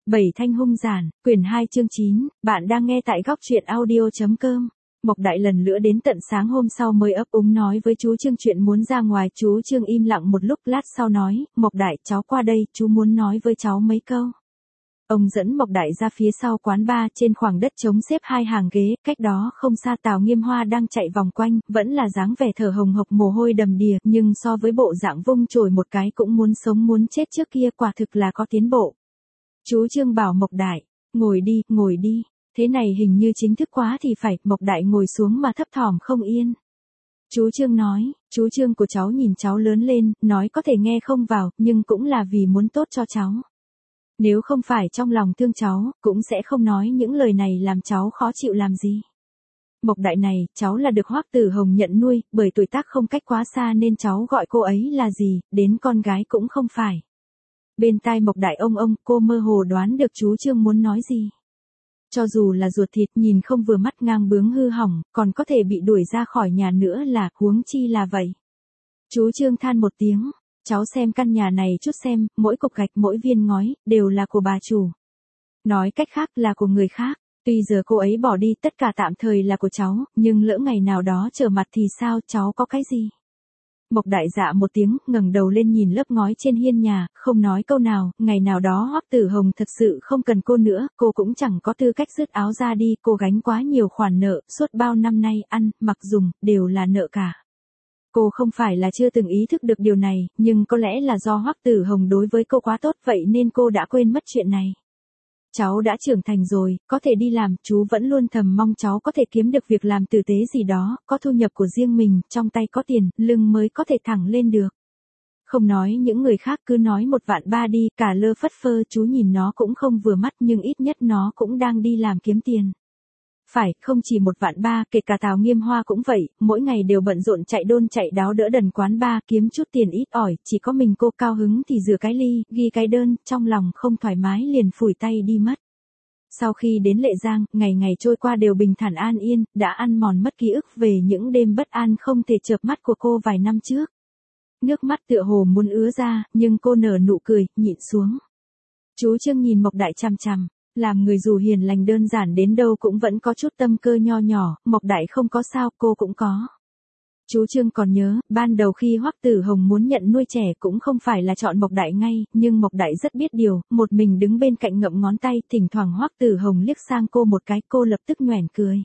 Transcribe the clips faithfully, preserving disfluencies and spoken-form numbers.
Bảy thanh hung giản, quyển hai chương chín, bạn đang nghe tại góc truyện audio.com. Mộc Đại lần nữa đến tận sáng hôm sau mới ấp úng nói với chú Trương chuyện muốn ra ngoài. Chú Trương im lặng một lúc, lát sau nói, Mộc Đại cháu qua đây, chú muốn nói với cháu mấy câu. Ông dẫn Mộc Đại ra phía sau quán bar, trên khoảng đất trống xếp hai hàng ghế, cách đó không xa Tào Nghiêm Hoa đang chạy vòng quanh, vẫn là dáng vẻ thở hồng hộc mồ hôi đầm đìa, nhưng so với bộ dạng vung chổi một cái cũng muốn sống muốn chết trước kia quả thực là có tiến bộ. Chú Trương bảo Mộc Đại, ngồi đi, ngồi đi, thế này hình như chính thức quá thì phải. Mộc Đại ngồi xuống mà thấp thỏm không yên. Chú Trương nói, chú Trương của cháu nhìn cháu lớn lên, nói có thể nghe không vào, nhưng cũng là vì muốn tốt cho cháu. Nếu không phải trong lòng thương cháu, cũng sẽ không nói những lời này làm cháu khó chịu làm gì. Mộc Đại này, cháu là được Hoắc Tử Hồng nhận nuôi, bởi tuổi tác không cách quá xa nên cháu gọi cô ấy là gì, đến con gái cũng không phải. Bên tai Mộc Đại ông ông, cô mơ hồ đoán được chú Trương muốn nói gì. Cho dù là ruột thịt nhìn không vừa mắt ngang bướng hư hỏng, còn có thể bị đuổi ra khỏi nhà nữa là, huống chi là vậy. Chú Trương than một tiếng, cháu xem căn nhà này chút xem, mỗi cục gạch mỗi viên ngói, đều là của bà chủ. Nói cách khác là của người khác, tuy giờ cô ấy bỏ đi tất cả tạm thời là của cháu, nhưng lỡ ngày nào đó trở mặt thì sao, cháu có cái gì? Mộc Đại dạ một tiếng, ngẩng đầu lên nhìn lớp ngói trên hiên nhà, không nói câu nào. Ngày nào đó Hoắc Tử Hồng thật sự không cần cô nữa, cô cũng chẳng có tư cách dứt áo ra đi, cô gánh quá nhiều khoản nợ, suốt bao năm nay ăn, mặc dùng, đều là nợ cả. Cô không phải là chưa từng ý thức được điều này, nhưng có lẽ là do Hoắc Tử Hồng đối với cô quá tốt vậy nên cô đã quên mất chuyện này. Cháu đã trưởng thành rồi, có thể đi làm, chú vẫn luôn thầm mong cháu có thể kiếm được việc làm tử tế gì đó, có thu nhập của riêng mình, trong tay có tiền, lưng mới có thể thẳng lên được. Không nói những người khác, cứ nói một vạn ba đi, cả lơ phất phơ, chú nhìn nó cũng không vừa mắt nhưng ít nhất nó cũng đang đi làm kiếm tiền. Phải, không chỉ một vạn ba, kể cả Tào Nghiêm Hoa cũng vậy, mỗi ngày đều bận rộn chạy đôn chạy đáo đỡ đần quán bar, kiếm chút tiền ít ỏi, chỉ có mình cô cao hứng thì rửa cái ly, ghi cái đơn, trong lòng không thoải mái liền phủi tay đi mất. Sau khi đến Lệ Giang, ngày ngày trôi qua đều bình thản an yên, đã ăn mòn mất ký ức về những đêm bất an không thể chợp mắt của cô vài năm trước. Nước mắt tựa hồ muốn ứa ra, nhưng cô nở nụ cười, nhịn xuống. Chú Trương nhìn Mộc Đại chằm chằm. Làm người dù hiền lành đơn giản đến đâu cũng vẫn có chút tâm cơ nho nhỏ, Mộc Đại không có sao, cô cũng có. Chú Trương còn nhớ, ban đầu khi Hoắc Tử Hồng muốn nhận nuôi trẻ cũng không phải là chọn Mộc Đại ngay, nhưng Mộc Đại rất biết điều, một mình đứng bên cạnh ngậm ngón tay, thỉnh thoảng Hoắc Tử Hồng liếc sang cô một cái, cô lập tức nhoẻn cười.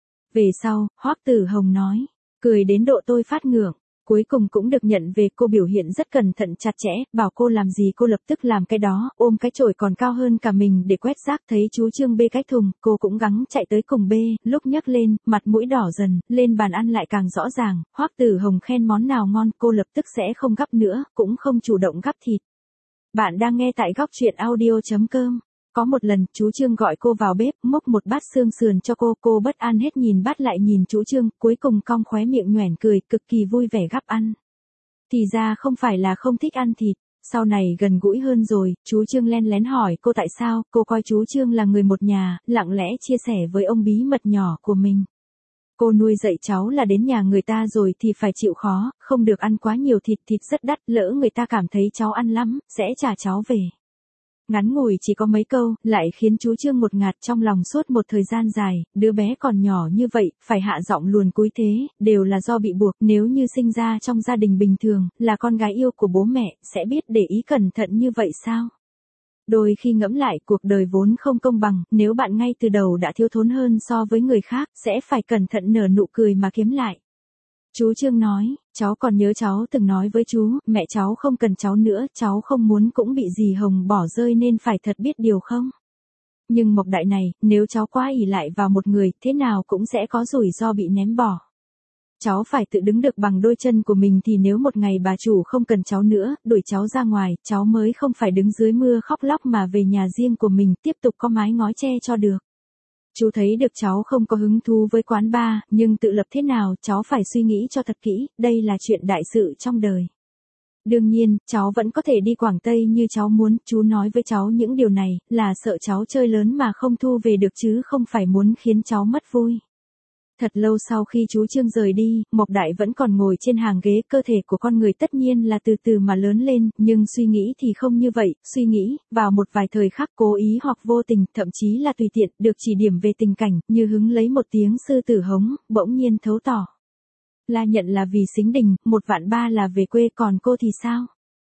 Về sau, Hoắc Tử Hồng nói, cười đến độ tôi phát ngượng. Cuối cùng cũng được nhận về, cô biểu hiện rất cẩn thận chặt chẽ, bảo cô làm gì cô lập tức làm cái đó, ôm cái chổi còn cao hơn cả mình để quét rác. Thấy chú Trương bê cái thùng, cô cũng gắng chạy tới cùng bê, lúc nhấc lên, mặt mũi đỏ dần, lên bàn ăn lại càng rõ ràng. Hoắc Tử Hồng khen món nào ngon, cô lập tức sẽ không gắp nữa, cũng không chủ động gắp thịt. Bạn đang nghe tại góc truyện audio.com. Có một lần, chú Trương gọi cô vào bếp, múc một bát xương sườn cho cô, cô bất an hết nhìn bát lại nhìn chú Trương, cuối cùng cong khóe miệng nhoẻn cười, cực kỳ vui vẻ gắp ăn. Thì ra không phải là không thích ăn thịt, sau này gần gũi hơn rồi, chú Trương len lén hỏi cô tại sao, cô coi chú Trương là người một nhà, lặng lẽ chia sẻ với ông bí mật nhỏ của mình. Cô nuôi dạy cháu là đến nhà người ta rồi thì phải chịu khó, không được ăn quá nhiều thịt, thịt rất đắt, lỡ người ta cảm thấy cháu ăn lắm, sẽ trả cháu về. Ngắn ngủi chỉ có mấy câu, lại khiến chú Trương ngột ngạt trong lòng suốt một thời gian dài, đứa bé còn nhỏ như vậy, phải hạ giọng luồn cúi thế, đều là do bị buộc, nếu như sinh ra trong gia đình bình thường, là con gái yêu của bố mẹ, sẽ biết để ý cẩn thận như vậy sao? Đôi khi ngẫm lại, cuộc đời vốn không công bằng, nếu bạn ngay từ đầu đã thiếu thốn hơn so với người khác, sẽ phải cẩn thận nở nụ cười mà kiếm lại. Chú Trương nói, cháu còn nhớ cháu từng nói với chú, mẹ cháu không cần cháu nữa, cháu không muốn cũng bị dì Hồng bỏ rơi nên phải thật biết điều không? Nhưng Mộc Đại này, nếu cháu quá ỷ lại vào một người, thế nào cũng sẽ có rủi ro bị ném bỏ. Cháu phải tự đứng được bằng đôi chân của mình thì nếu một ngày bà chủ không cần cháu nữa, đuổi cháu ra ngoài, cháu mới không phải đứng dưới mưa khóc lóc mà về nhà riêng của mình tiếp tục có mái ngói che cho được. Chú thấy được cháu không có hứng thú với quán bar, nhưng tự lập thế nào, cháu phải suy nghĩ cho thật kỹ, đây là chuyện đại sự trong đời. Đương nhiên, cháu vẫn có thể đi Quảng Tây như cháu muốn, chú nói với cháu những điều này, là sợ cháu chơi lớn mà không thu về được chứ không phải muốn khiến cháu mất vui. Thật lâu sau khi chú Trương rời đi, Mộc Đại vẫn còn ngồi trên hàng ghế, cơ thể của con người tất nhiên là từ từ mà lớn lên, nhưng suy nghĩ thì không như vậy, suy nghĩ, vào một vài thời khắc cố ý hoặc vô tình, thậm chí là tùy tiện, được chỉ điểm về tình cảnh, như hứng lấy một tiếng sư tử hống, bỗng nhiên thấu tỏ. La Nhận là vì Sính Đình, một vạn ba là về quê, còn cô thì sao?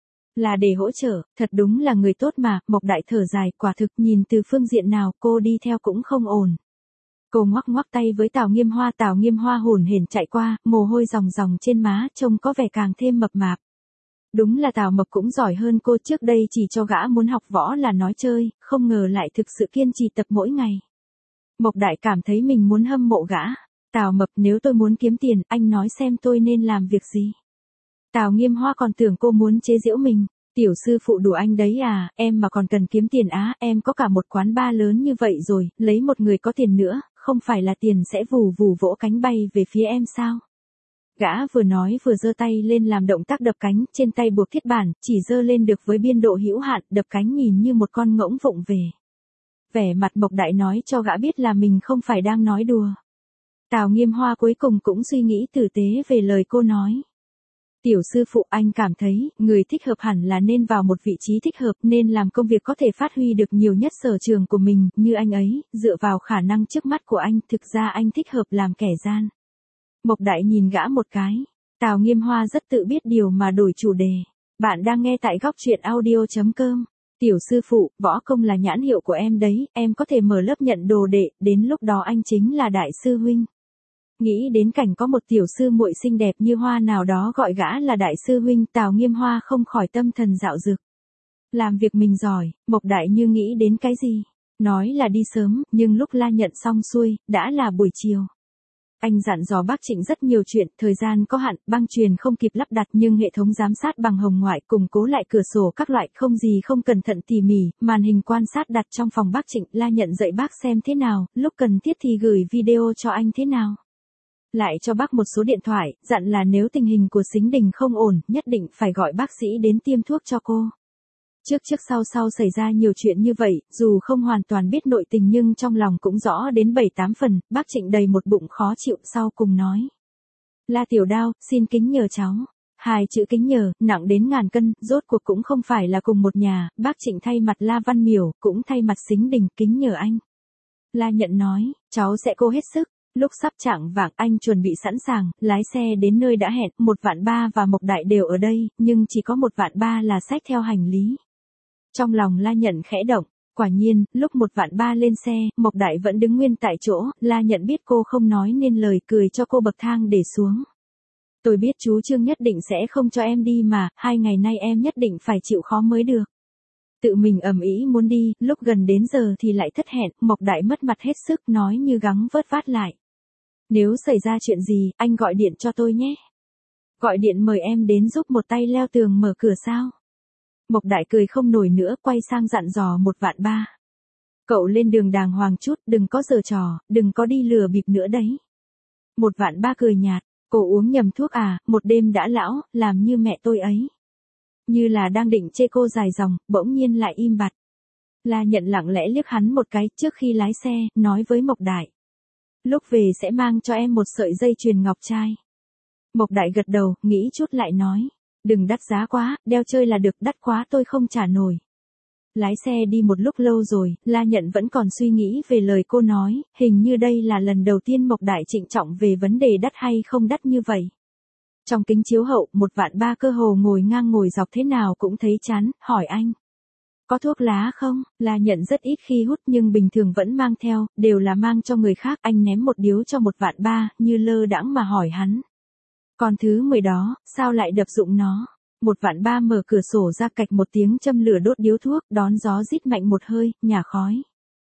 Là để hỗ trợ, thật đúng là người tốt mà, Mộc Đại thở dài, quả thực nhìn từ phương diện nào cô đi theo cũng không ổn. Cô ngoắc ngoắc tay với Tào Nghiêm Hoa, Tào Nghiêm Hoa hổn hển chạy qua, mồ hôi ròng ròng trên má, trông có vẻ càng thêm mập mạp. Đúng là Tào Mộc cũng giỏi hơn cô, trước đây chỉ cho gã muốn học võ là nói chơi, không ngờ lại thực sự kiên trì tập mỗi ngày. Mộc Đại cảm thấy mình muốn hâm mộ gã. Tào Mập, nếu tôi muốn kiếm tiền, anh nói xem tôi nên làm việc gì. Tào Nghiêm Hoa còn tưởng cô muốn chế giễu mình. Tiểu sư phụ đùa anh đấy à, em mà còn cần kiếm tiền á, em có cả một quán bar lớn như vậy rồi, lấy một người có tiền nữa, không phải là tiền sẽ vù vù vỗ cánh bay về phía em sao? Gã vừa nói vừa giơ tay lên làm động tác đập cánh, trên tay buộc thiết bản, chỉ giơ lên được với biên độ hữu hạn, đập cánh nhìn như một con ngỗng vụng về. Vẻ mặt Mộc Đại nói cho gã biết là mình không phải đang nói đùa. Tào Nghiêm Hoa cuối cùng cũng suy nghĩ tử tế về lời cô nói. Tiểu sư phụ, anh cảm thấy, người thích hợp hẳn là nên vào một vị trí thích hợp, nên làm công việc có thể phát huy được nhiều nhất sở trường của mình, như anh ấy, dựa vào khả năng trước mắt của anh, thực ra anh thích hợp làm kẻ gian. Mộc Đại nhìn gã một cái. Tào Nghiêm Hoa rất tự biết điều mà đổi chủ đề. Bạn đang nghe tại góc truyện audio chấm com. Tiểu sư phụ, võ công là nhãn hiệu của em đấy, em có thể mở lớp nhận đồ đệ, đến lúc đó anh chính là đại sư huynh. Nghĩ đến cảnh có một tiểu sư muội xinh đẹp như Hoa nào đó gọi gã là đại sư huynh, Tào Nghiêm Hoa không khỏi tâm thần dạo dực. Làm việc mình giỏi, Mộc Đại như nghĩ đến cái gì? Nói là đi sớm, nhưng lúc La Nhận xong xuôi, đã là buổi chiều. Anh dặn dò bác Trịnh rất nhiều chuyện, thời gian có hạn, băng truyền không kịp lắp đặt nhưng hệ thống giám sát bằng hồng ngoại củng cố lại cửa sổ các loại không gì không cẩn thận tỉ mỉ, màn hình quan sát đặt trong phòng bác Trịnh, La Nhận dạy bác xem thế nào, lúc cần thiết thì gửi video cho anh thế nào. Lại cho bác một số điện thoại, dặn là nếu tình hình của Sính Đình không ổn, nhất định phải gọi bác sĩ đến tiêm thuốc cho cô. Trước trước sau sau xảy ra nhiều chuyện như vậy, dù không hoàn toàn biết nội tình nhưng trong lòng cũng rõ đến bảy tám phần, bác Trịnh đầy một bụng khó chịu sau cùng nói. La Tiểu Đao, xin kính nhờ cháu. Hai chữ kính nhờ, nặng đến ngàn cân, rốt cuộc cũng không phải là cùng một nhà, bác Trịnh thay mặt La Văn Miểu, cũng thay mặt Sính Đình, kính nhờ anh. La Nhận nói, cháu sẽ cố hết sức. Lúc sắp chạng vạng anh chuẩn bị sẵn sàng, lái xe đến nơi đã hẹn, một vạn ba và Mộc Đại đều ở đây, nhưng chỉ có một vạn ba là xách theo hành lý. Trong lòng La Nhận khẽ động, quả nhiên, lúc một vạn ba lên xe, Mộc Đại vẫn đứng nguyên tại chỗ, La Nhận biết cô không nói nên lời, cười cho cô bậc thang để xuống. Tôi biết chú Trương nhất định sẽ không cho em đi mà, hai ngày nay em nhất định phải chịu khó mới được. Tự mình ầm ĩ muốn đi, lúc gần đến giờ thì lại thất hẹn, Mộc Đại mất mặt hết sức nói như gắng vớt vát lại. Nếu xảy ra chuyện gì, anh gọi điện cho tôi nhé. Gọi điện mời em đến giúp một tay leo tường mở cửa sao? Mộc Đại cười không nổi nữa, quay sang dặn dò một vạn ba. Cậu lên đường đàng hoàng chút, đừng có giở trò, đừng có đi lừa bịp nữa đấy. Một vạn ba cười nhạt, cô uống nhầm thuốc à, một đêm đã lão, làm như mẹ tôi ấy. Như là đang định chê cô dài dòng, bỗng nhiên lại im bặt. La Nhận lặng lẽ liếc hắn một cái trước khi lái xe, nói với Mộc Đại. Lúc về sẽ mang cho em một sợi dây chuyền ngọc trai. Mộc Đại gật đầu, nghĩ chút lại nói. Đừng đắt giá quá, đeo chơi là được, đắt quá tôi không trả nổi. Lái xe đi một lúc lâu rồi, La Nhận vẫn còn suy nghĩ về lời cô nói, hình như đây là lần đầu tiên Mộc Đại trịnh trọng về vấn đề đắt hay không đắt như vậy. Trong kính chiếu hậu, một vạn ba cơ hồ ngồi ngang ngồi dọc thế nào cũng thấy chán, hỏi anh. Có thuốc lá không? La Nhận rất ít khi hút nhưng bình thường vẫn mang theo, đều là mang cho người khác. Anh ném một điếu cho một vạn ba, như lơ đãng mà hỏi hắn. Còn thứ mười đó, sao lại đập dụng nó? Một vạn ba mở cửa sổ ra cạch một tiếng châm lửa đốt điếu thuốc, đón gió rít mạnh một hơi, nhả khói.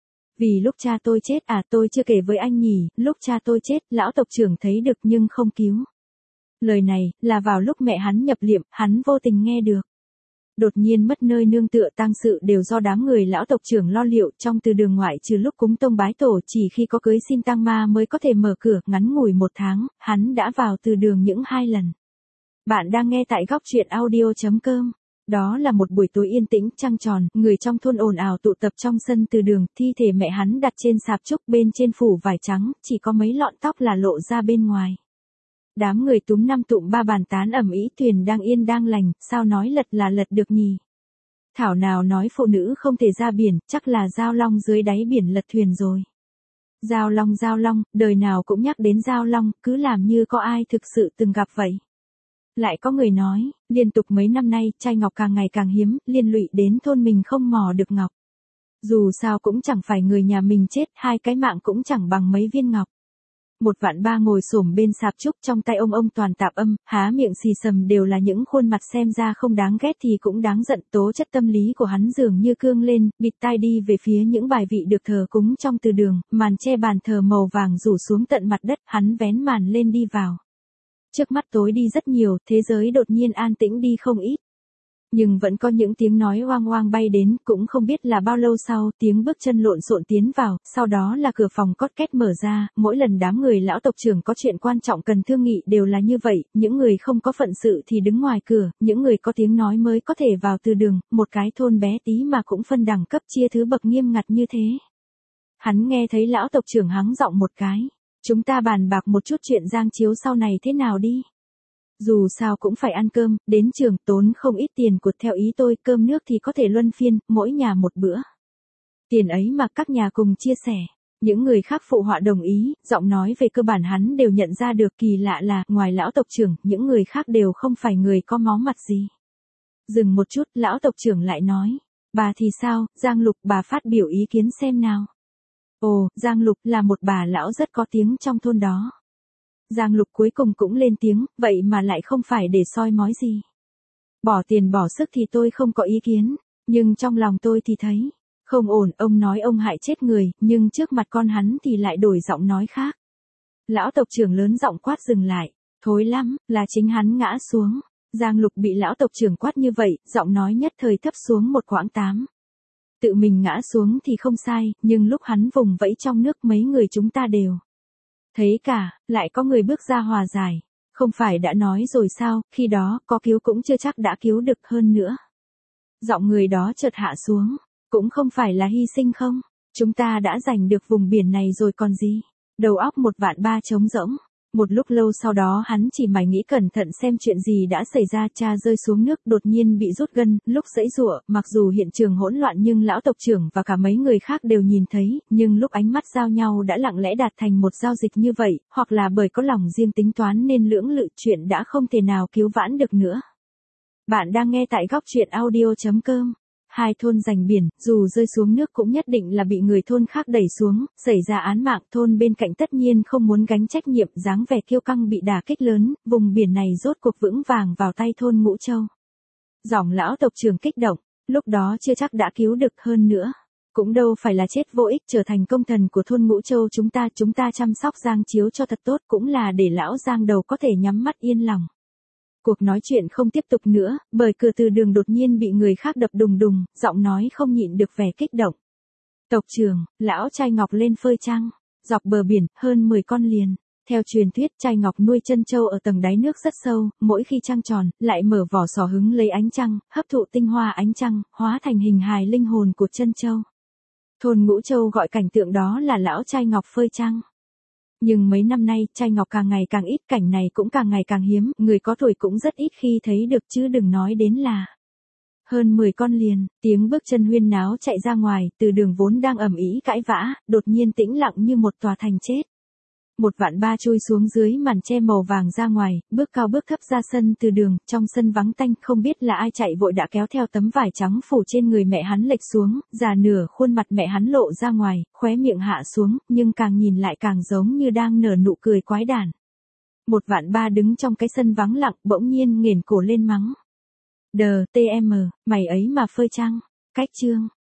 Vì lúc cha tôi chết à, tôi chưa kể với anh nhỉ, lúc cha tôi chết, lão tộc trưởng thấy được nhưng không cứu. Lời này, là vào lúc mẹ hắn nhập liệm, hắn vô tình nghe được. Đột nhiên mất nơi nương tựa, tang sự đều do đám người lão tộc trưởng lo liệu, trong từ đường ngoại trừ lúc cúng tông bái tổ, chỉ khi có cưới xin tang ma mới có thể mở cửa, ngắn ngủi một tháng, hắn đã vào từ đường những hai lần. Bạn đang nghe tại góc truyện audio chấm com. Đó là một buổi tối yên tĩnh, trăng tròn, người trong thôn ồn ào tụ tập trong sân từ đường, thi thể mẹ hắn đặt trên sạp trúc, bên trên phủ vải trắng, chỉ có mấy lọn tóc là lộ ra bên ngoài. Đám người túm năm tụm ba bàn tán ầm ĩ, thuyền đang yên đang lành, sao nói lật là lật được nhỉ? Thảo nào nói phụ nữ không thể ra biển, chắc là Giao Long dưới đáy biển lật thuyền rồi. Giao Long Giao Long, đời nào cũng nhắc đến Giao Long, cứ làm như có ai thực sự từng gặp vậy. Lại có người nói, liên tục mấy năm nay, trai ngọc càng ngày càng hiếm, liên lụy đến thôn mình không mò được ngọc. Dù sao cũng chẳng phải người nhà mình chết, hai cái mạng cũng chẳng bằng mấy viên ngọc. Một vạn ba ngồi xổm bên sạp trúc, trong tay ông ông toàn tạp âm, há miệng xì sầm đều là những khuôn mặt xem ra không đáng ghét thì cũng đáng giận. Tố chất tâm lý của hắn dường như cương lên, bịt tai đi về phía những bài vị được thờ cúng trong từ đường, màn che bàn thờ màu vàng rủ xuống tận mặt đất, hắn vén màn lên đi vào. Trước mắt tối đi rất nhiều, thế giới đột nhiên an tĩnh đi không ít. Nhưng vẫn có những tiếng nói oang oang bay đến, cũng không biết là bao lâu sau, tiếng bước chân lộn xộn tiến vào, sau đó là cửa phòng cót két mở ra, mỗi lần đám người lão tộc trưởng có chuyện quan trọng cần thương nghị đều là như vậy, những người không có phận sự thì đứng ngoài cửa, những người có tiếng nói mới có thể vào từ đường, một cái thôn bé tí mà cũng phân đẳng cấp chia thứ bậc nghiêm ngặt như thế. Hắn nghe thấy lão tộc trưởng hắng giọng một cái, chúng ta bàn bạc một chút chuyện giang chiếu sau này thế nào đi. Dù sao cũng phải ăn cơm, đến trường tốn không ít tiền của theo ý tôi, cơm nước thì có thể luân phiên, mỗi nhà một bữa. Tiền ấy mà các nhà cùng chia sẻ. Những người khác phụ họa đồng ý, giọng nói về cơ bản hắn đều nhận ra được, kỳ lạ là, ngoài lão tộc trưởng, những người khác đều không phải người có máu mặt gì. Dừng một chút, lão tộc trưởng lại nói, bà thì sao, Giang Lục, bà phát biểu ý kiến xem nào. Ồ, Giang Lục là một bà lão rất có tiếng trong thôn đó. Giang Lục cuối cùng cũng lên tiếng, vậy mà lại không phải để soi mói gì. Bỏ tiền bỏ sức thì tôi không có ý kiến, nhưng trong lòng tôi thì thấy, không ổn, ông nói ông hại chết người, nhưng trước mặt con hắn thì lại đổi giọng nói khác. Lão tộc trưởng lớn giọng quát dừng lại, thối lắm, là chính hắn ngã xuống. Giang Lục bị lão tộc trưởng quát như vậy, giọng nói nhất thời thấp xuống một quãng tám. Tự mình ngã xuống thì không sai, nhưng lúc hắn vùng vẫy trong nước mấy người chúng ta đều thấy cả, lại có người bước ra hòa giải. Không phải đã nói rồi sao, khi đó, có cứu cũng chưa chắc đã cứu được hơn nữa. Giọng người đó chợt hạ xuống, cũng không phải là hy sinh không, chúng ta đã giành được vùng biển này rồi còn gì. Đầu óc một vạn ba trống rỗng. Một lúc lâu sau đó hắn chỉ mải nghĩ cẩn thận xem chuyện gì đã xảy ra. Cha rơi xuống nước đột nhiên bị rút gân, lúc giãy giụa, mặc dù hiện trường hỗn loạn nhưng lão tộc trưởng và cả mấy người khác đều nhìn thấy, nhưng lúc ánh mắt giao nhau đã lặng lẽ đạt thành một giao dịch như vậy, hoặc là bởi có lòng riêng tính toán nên lưỡng lự, chuyện đã không thể nào cứu vãn được nữa. Bạn đang nghe tại góc truyện audio chấm com. Hai thôn giành biển, dù rơi xuống nước cũng nhất định là bị người thôn khác đẩy xuống, xảy ra án mạng, thôn bên cạnh tất nhiên không muốn gánh trách nhiệm, dáng vẻ kiêu căng bị đả kích lớn, vùng biển này rốt cuộc vững vàng vào tay thôn Ngũ Châu. Giọng lão tộc trưởng kích động, lúc đó chưa chắc đã cứu được, hơn nữa. Cũng đâu phải là chết vô ích, trở thành công thần của thôn Ngũ Châu chúng ta, chúng ta chăm sóc Giang Chiếu cho thật tốt, cũng là để lão Giang đầu có thể nhắm mắt yên lòng. Cuộc nói chuyện không tiếp tục nữa, bởi cửa từ đường đột nhiên bị người khác đập đùng đùng, giọng nói không nhịn được vẻ kích động. Tộc trưởng, lão trai ngọc lên phơi trăng, dọc bờ biển, hơn mười con liền. Theo truyền thuyết, trai ngọc nuôi chân châu ở tầng đáy nước rất sâu, mỗi khi trăng tròn, lại mở vỏ sò hứng lấy ánh trăng, hấp thụ tinh hoa ánh trăng, hóa thành hình hài linh hồn của chân châu. Thôn Ngũ Châu gọi cảnh tượng đó là lão trai ngọc phơi trăng. Nhưng mấy năm nay, trai ngọc càng ngày càng ít, cảnh này cũng càng ngày càng hiếm, người có tuổi cũng rất ít khi thấy được chứ đừng nói đến là. Hơn mười con liền, tiếng bước chân huyên náo chạy ra ngoài, từ đường vốn đang ầm ĩ cãi vã, đột nhiên tĩnh lặng như một tòa thành chết. Một vạn ba chui xuống dưới màn che màu vàng ra ngoài, bước cao bước thấp ra sân từ đường, trong sân vắng tanh, không biết là ai chạy vội đã kéo theo tấm vải trắng phủ trên người mẹ hắn lệch xuống, già nửa khuôn mặt mẹ hắn lộ ra ngoài, khóe miệng hạ xuống, nhưng càng nhìn lại càng giống như đang nở nụ cười quái đản. Một vạn ba đứng trong cái sân vắng lặng, bỗng nhiên nghển cổ lên mắng. Đờ, tm, mày ấy mà phơi trăng, cách chương.